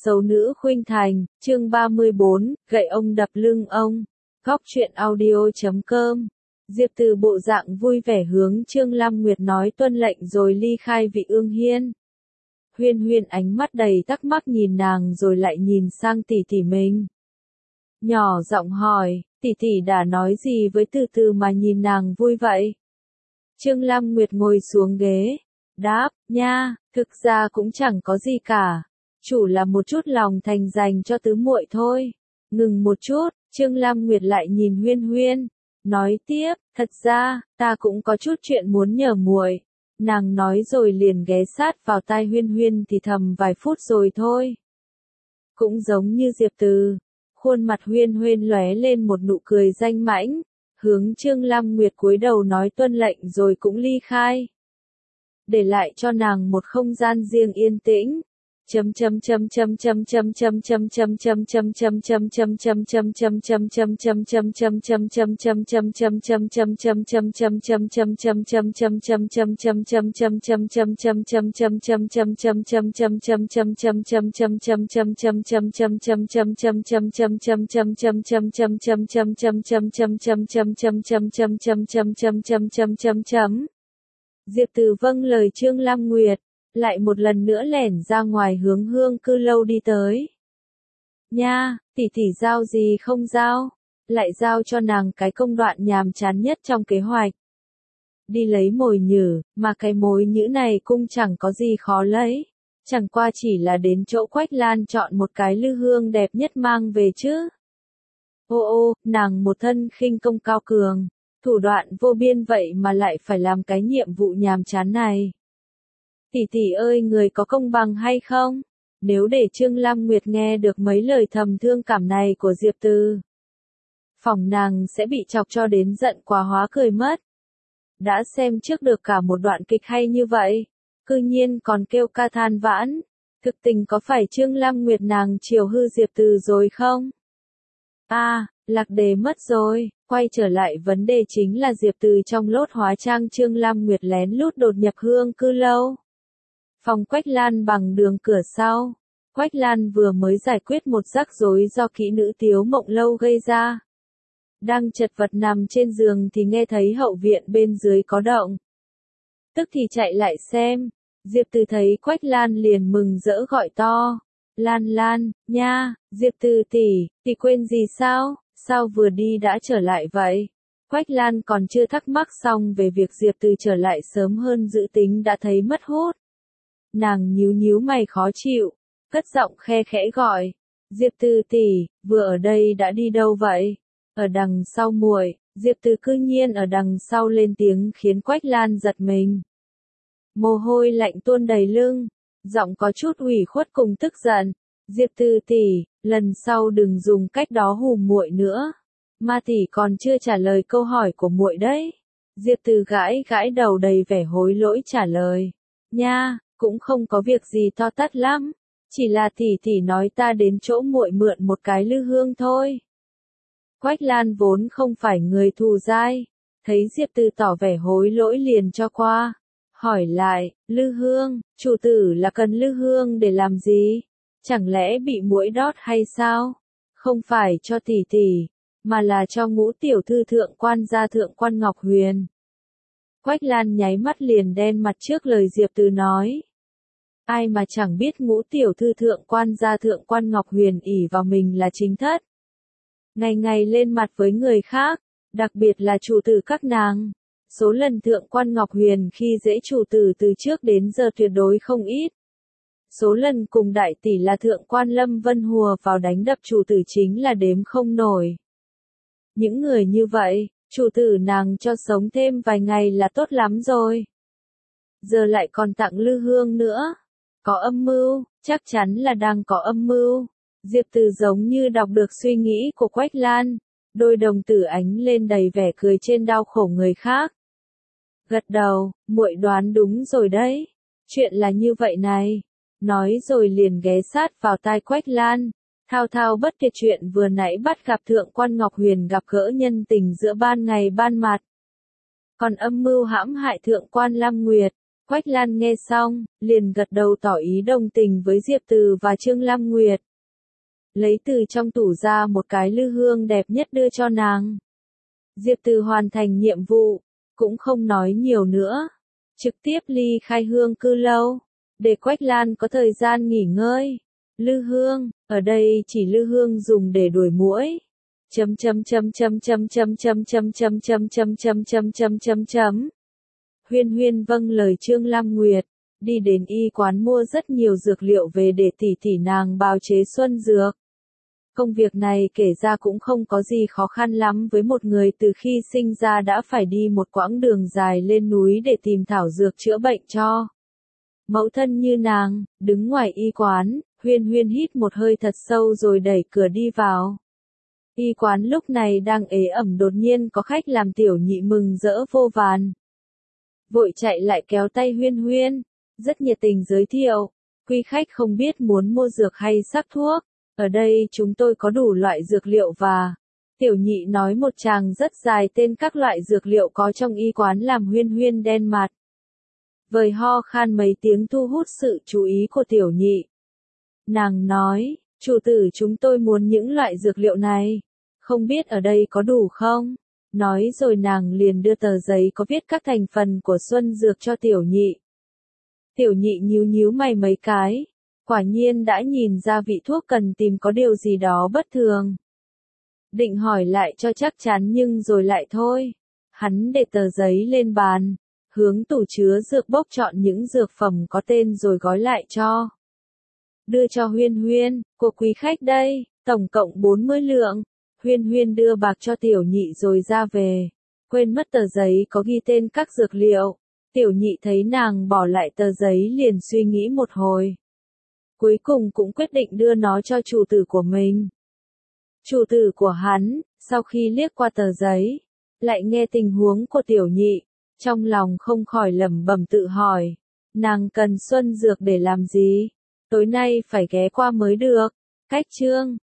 Xấu nữ khuynh thành, chương 34, gậy ông đập lưng ông. Góc truyện audio.com. Diệp Từ bộ dạng vui vẻ hướng Trương Lam Nguyệt nói tuân lệnh rồi ly khai Vị Ương Hiên. Huyên Huyên ánh mắt đầy thắc mắc nhìn nàng rồi lại nhìn sang tỷ tỷ mình. Nhỏ giọng hỏi, tỷ tỷ đã nói gì với Từ Từ mà nhìn nàng vui vậy? Trương Lam Nguyệt ngồi xuống ghế, đáp, nha, thực ra cũng chẳng có gì cả. Chủ là một chút lòng thành dành cho tứ muội thôi. Ngừng một chút, Trương Lam Nguyệt lại nhìn Huyên Huyên, nói tiếp, thật ra, ta cũng có chút chuyện muốn nhờ muội. Nàng nói rồi liền ghé sát vào tai Huyên Huyên thì thầm vài phút rồi thôi. Cũng giống như Diệp Từ, khuôn mặt Huyên Huyên lóe lên một nụ cười danh mãnh, hướng Trương Lam Nguyệt cúi đầu nói tuân lệnh rồi cũng ly khai. Để lại cho nàng một không gian riêng yên tĩnh. Diệp Từ vâng lời Trương Lam Nguyệt, lại một lần nữa lẻn ra ngoài hướng Hương Cư Lâu đi tới. Nha, tỷ tỷ giao gì không giao, lại giao cho nàng cái công đoạn nhàm chán nhất trong kế hoạch. Đi lấy mồi nhử, mà cái mồi nhử này cũng chẳng có gì khó lấy, chẳng qua chỉ là đến chỗ Quách Lan chọn một cái lư hương đẹp nhất mang về chứ. Ô, nàng một thân khinh công cao cường, thủ đoạn vô biên vậy mà lại phải làm cái nhiệm vụ nhàm chán này. Tỷ tỷ ơi, người có công bằng hay không? Nếu để Trương Lam Nguyệt nghe được mấy lời thầm thương cảm này của Diệp Từ, phỏng nàng sẽ bị chọc cho đến giận quá hóa cười mất. Đã xem trước được cả một đoạn kịch hay như vậy, cư nhiên còn kêu ca than vãn, thực tình có phải Trương Lam Nguyệt nàng chiều hư Diệp Từ rồi không? Lạc đề mất rồi, quay trở lại vấn đề chính là Diệp Từ trong lốt hóa trang Trương Lam Nguyệt lén lút đột nhập Hương Cư Lâu. Phòng Quách Lan bằng đường cửa sau. Quách Lan vừa mới giải quyết một rắc rối do kỹ nữ Tiếu Mộng Lâu gây ra. Đang chật vật nằm trên giường thì nghe thấy hậu viện bên dưới có động. Tức thì chạy lại xem. Diệp Từ thấy Quách Lan liền mừng rỡ gọi to. Lan, nha, Diệp Từ tỷ quên gì sao? Sao vừa đi đã trở lại vậy? Quách Lan còn chưa thắc mắc xong về việc Diệp Từ trở lại sớm hơn dự tính đã thấy mất hút. Nàng nhíu mày khó chịu, cất giọng khe khẽ gọi. Diệp Từ tỷ, vừa ở đây đã đi đâu vậy? Ở đằng sau muội. Diệp Từ cư nhiên ở đằng sau lên tiếng khiến Quách Lan giật mình. Mồ hôi lạnh tuôn đầy lưng, giọng có chút ủy khuất cùng tức giận. Diệp Từ tỷ, lần sau đừng dùng cách đó hù muội nữa. Ma tỷ còn chưa trả lời câu hỏi của muội đấy. Diệp Từ gãi đầu đầy vẻ hối lỗi trả lời. Nha, cũng không có việc gì to tát lắm, chỉ là tỷ nói ta đến chỗ muội mượn một cái lư hương thôi. Quách Lan vốn không phải người thù dai, thấy Diệp Từ tỏ vẻ hối lỗi liền cho qua, hỏi lại, lư hương, chủ tử là cần lư hương để làm gì? Chẳng lẽ bị muỗi đót hay sao? Không phải cho tỷ, mà là cho Ngũ tiểu thư thượng quan gia thượng quan Ngọc Huyền. Quách Lan nháy mắt liền đen mặt trước lời Diệp Từ nói. Ai mà chẳng biết Ngũ tiểu thư thượng quan gia thượng quan Ngọc Huyền ỷ vào mình là chính thất. Ngày lên mặt với người khác, đặc biệt là chủ tử các nàng. Số lần thượng quan Ngọc Huyền khi dễ chủ tử từ trước đến giờ tuyệt đối không ít. Số lần cùng đại tỷ là thượng quan Lâm Vân hùa vào đánh đập chủ tử chính là đếm không nổi. Những người như vậy, chủ tử nàng cho sống thêm vài ngày là tốt lắm rồi. Giờ lại còn tặng lư hương nữa. Có âm mưu, chắc chắn là đang có âm mưu. Diệp Từ giống như đọc được suy nghĩ của Quách Lan, đôi đồng tử ánh lên đầy vẻ cười trên đau khổ người khác. Gật đầu, muội đoán đúng rồi đấy. Chuyện là như vậy này. Nói rồi liền ghé sát vào tai Quách Lan, thao bất tuyệt chuyện vừa nãy bắt gặp thượng quan Ngọc Huyền gặp gỡ nhân tình giữa ban ngày ban mặt. Còn âm mưu hãm hại thượng quan Lam Nguyệt, Quách Lan nghe xong, liền gật đầu tỏ ý đồng tình với Diệp Từ và Trương Lam Nguyệt. Lấy từ trong tủ ra một cái lư hương đẹp nhất đưa cho nàng. Diệp Từ hoàn thành nhiệm vụ, cũng không nói nhiều nữa. Trực tiếp ly khai hương cư lâu, để Quách Lan có thời gian nghỉ ngơi. Lư hương, ở đây chỉ lư hương dùng để đuổi muỗi. Chấm chấm chấm chấm chấm chấm chấm chấm chấm chấm chấm chấm chấm chấm chấm chấm. Huyên Huyên vâng lời Trương Lam Nguyệt, đi đến y quán mua rất nhiều dược liệu về để tỷ nàng bào chế xuân dược. Công việc này kể ra cũng không có gì khó khăn lắm với một người từ khi sinh ra đã phải đi một quãng đường dài lên núi để tìm thảo dược chữa bệnh cho mẫu thân như nàng. Đứng ngoài y quán, Huyên Huyên hít một hơi thật sâu rồi đẩy cửa đi vào. Y quán lúc này đang ế ẩm, đột nhiên có khách làm Tiểu Nhị mừng rỡ vô vàn. Vội chạy lại kéo tay Huyên Huyên, rất nhiệt tình giới thiệu, quý khách không biết muốn mua dược hay sắc thuốc, ở đây chúng tôi có đủ loại dược liệu và... Tiểu Nhị nói một tràng rất dài tên các loại dược liệu có trong y quán làm Huyên Huyên đen mặt. Vời ho khan mấy tiếng thu hút sự chú ý của Tiểu Nhị. Nàng nói, chủ tử chúng tôi muốn những loại dược liệu này, không biết ở đây có đủ không? Nói rồi nàng liền đưa tờ giấy có viết các thành phần của xuân dược cho Tiểu Nhị. Tiểu Nhị nhíu nhíu mày mấy cái, quả nhiên đã nhìn ra vị thuốc cần tìm có điều gì đó bất thường. Định hỏi lại cho chắc chắn nhưng rồi lại thôi. Hắn để tờ giấy lên bàn, hướng tủ chứa dược bốc chọn những dược phẩm có tên rồi gói lại cho. Đưa cho Huyên Huyên, của quý khách đây, tổng cộng 40 lượng. Huyên Huyên đưa bạc cho Tiểu Nhị rồi ra về. Quên mất tờ giấy có ghi tên các dược liệu. Tiểu Nhị thấy nàng bỏ lại tờ giấy liền suy nghĩ một hồi. Cuối cùng cũng quyết định đưa nó cho chủ tử của mình. Chủ tử của hắn, sau khi liếc qua tờ giấy, lại nghe tình huống của Tiểu Nhị, trong lòng không khỏi lẩm bẩm tự hỏi, nàng cần xuân dược để làm gì? Tối nay phải ghé qua mới được. Cách chương